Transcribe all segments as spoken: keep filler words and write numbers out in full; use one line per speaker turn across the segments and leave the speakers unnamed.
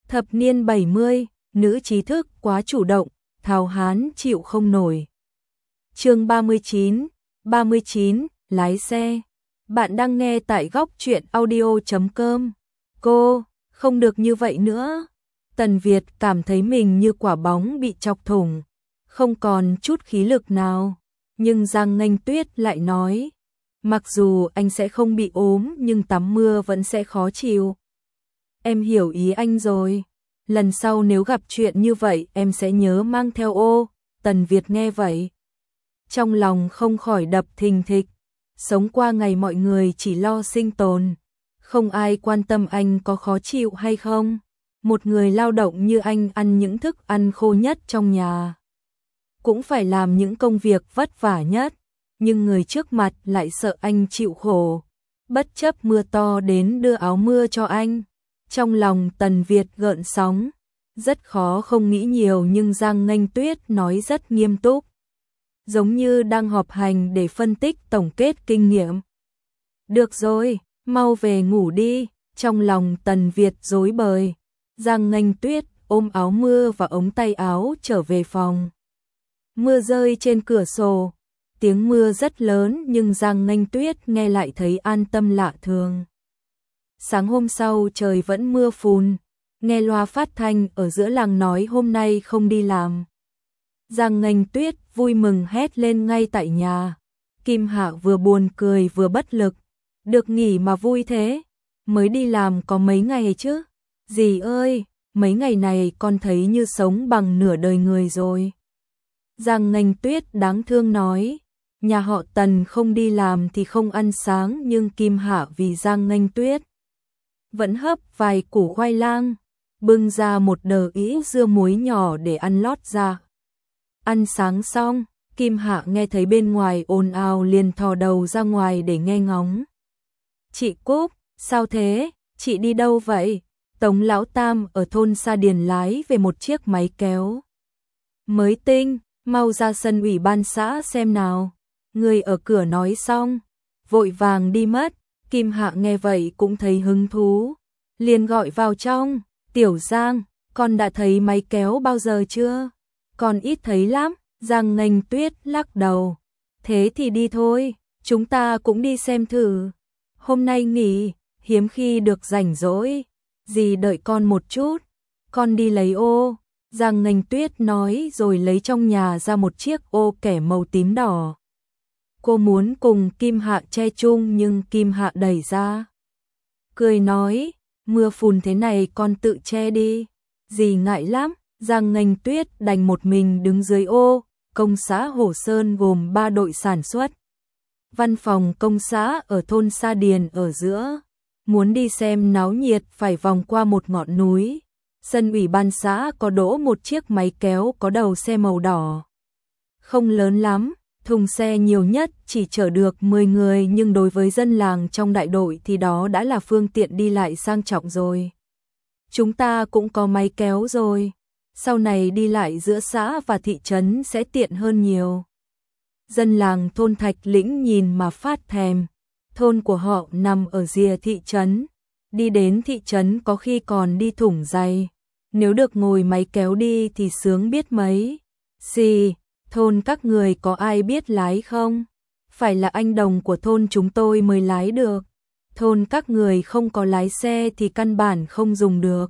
Thập niên bảy mươi, nữ trí thức quá chủ động, Tháo Hán chịu không nổi. Chương ba mươi chín, ba mươi chín, lái xe. Bạn đang nghe tại góc truyện audio chấm com. Cô, không được như vậy nữa. Tần Việt cảm thấy mình như quả bóng bị chọc thủng, không còn chút khí lực nào. Nhưng Giang Nghênh Tuyết lại nói, mặc dù anh sẽ không bị ốm nhưng tắm mưa vẫn sẽ khó chịu. Em hiểu ý anh rồi. Lần sau nếu gặp chuyện như vậy em sẽ nhớ mang theo ô. Tần Việt nghe vậy, trong lòng không khỏi đập thình thịch. Sống qua ngày mọi người chỉ lo sinh tồn, không ai quan tâm anh có khó chịu hay không. Một người lao động như anh ăn những thức ăn khô nhất trong nhà, cũng phải làm những công việc vất vả nhất, nhưng người trước mặt lại sợ anh chịu khổ, bất chấp mưa to đến đưa áo mưa cho anh. Trong lòng Tần Việt gợn sóng, rất khó không nghĩ nhiều, nhưng Giang Nghênh Tuyết nói rất nghiêm túc, giống như đang họp hành để phân tích tổng kết kinh nghiệm. Được rồi, mau về ngủ đi. Trong lòng Tần Việt rối bời, Giang Nghênh Tuyết ôm áo mưa và ống tay áo trở về phòng. Mưa rơi trên cửa sổ, tiếng mưa rất lớn nhưng Giang Nghênh Tuyết nghe lại thấy an tâm lạ thường. Sáng hôm sau trời vẫn mưa phùn, nghe loa phát thanh ở giữa làng nói hôm nay không đi làm. Giang Nghênh Tuyết vui mừng hét lên ngay tại nhà. Kim Hạ vừa buồn cười vừa bất lực. Được nghỉ mà vui thế, mới đi làm có mấy ngày chứ. Dì ơi, mấy ngày này con thấy như sống bằng nửa đời người rồi. Giang Nghênh Tuyết đáng thương nói, nhà họ Tần không đi làm thì không ăn sáng, nhưng Kim Hạ vì Giang Nghênh Tuyết vẫn hấp vài củ khoai lang, bưng ra một đờ ĩ dưa muối nhỏ để ăn lót ra. Ăn sáng xong, Kim Hạ nghe thấy bên ngoài ồn ào liền thò đầu ra ngoài để nghe ngóng. Chị Cúc, sao thế? Chị đi đâu vậy? Tống Lão Tam ở thôn Sa Điền lái về một chiếc máy kéo mới tinh, mau ra sân ủy ban xã xem nào. Người ở cửa nói xong, vội vàng đi mất. Kim Hạ nghe vậy cũng thấy hứng thú, liền gọi vào trong. Tiểu Giang, con đã thấy máy kéo bao giờ chưa? Con ít thấy lắm. Giang Nghênh Tuyết lắc đầu. Thế thì đi thôi, chúng ta cũng đi xem thử. Hôm nay nghỉ, hiếm khi được rảnh rỗi. Dì đợi con một chút, con đi lấy ô. Giang Nghênh Tuyết nói rồi lấy trong nhà ra một chiếc ô kẻ màu tím đỏ. Cô muốn cùng Kim Hạ che chung nhưng Kim Hạ đẩy ra, cười nói, mưa phùn thế này con tự che đi. Dì ngại lắm. Giang Nghênh Tuyết đành một mình đứng dưới ô. Công xã Hồ Sơn gồm ba đội sản xuất. Văn phòng công xã ở thôn Sa Điền ở giữa. Muốn đi xem náo nhiệt phải vòng qua một ngọn núi. Sân ủy ban xã có đỗ một chiếc máy kéo có đầu xe màu đỏ. Không lớn lắm, thùng xe nhiều nhất chỉ chở được mười người, nhưng đối với dân làng trong đại đội thì đó đã là phương tiện đi lại sang trọng rồi. Chúng ta cũng có máy kéo rồi, sau này đi lại giữa xã và thị trấn sẽ tiện hơn nhiều. Dân làng thôn Thạch Lĩnh nhìn mà phát thèm. Thôn của họ nằm ở rìa thị trấn, đi đến thị trấn có khi còn đi thủng giày. Nếu được ngồi máy kéo đi thì sướng biết mấy. Xì, thôn các người có ai biết lái không? Phải là anh Đồng của thôn chúng tôi mới lái được. Thôn các người không có lái xe thì căn bản không dùng được.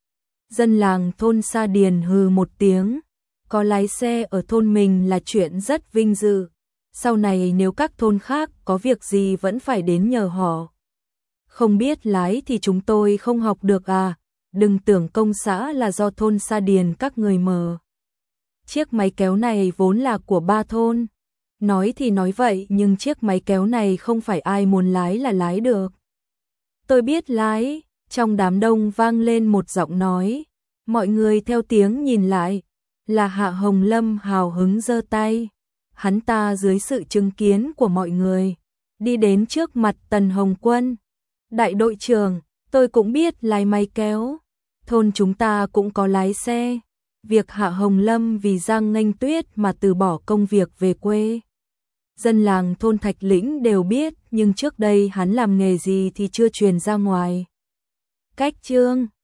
Dân làng thôn Sa Điền hừ một tiếng. Có lái xe ở thôn mình là chuyện rất vinh dự. Sau này nếu các thôn khác có việc gì vẫn phải đến nhờ họ. Không biết lái thì chúng tôi không học được à? Đừng tưởng công xã là do thôn Sa Điền các người mở. Chiếc máy kéo này vốn là của ba thôn. Nói thì nói vậy nhưng chiếc máy kéo này không phải ai muốn lái là lái được. Tôi biết lái. Trong đám đông vang lên một giọng nói. Mọi người theo tiếng nhìn lại. Là Hạ Hồng Lâm hào hứng giơ tay. Hắn ta dưới sự chứng kiến của mọi người đi đến trước mặt Tần Hồng Quân. Đại đội trưởng, tôi cũng biết lái máy kéo. Thôn chúng ta cũng có lái xe. Việc Hạ Hồng Lâm vì Giang Nghênh Tuyết mà từ bỏ công việc về quê. Dân làng thôn Thạch Lĩnh đều biết, nhưng trước đây hắn làm nghề gì thì chưa truyền ra ngoài. Cách chương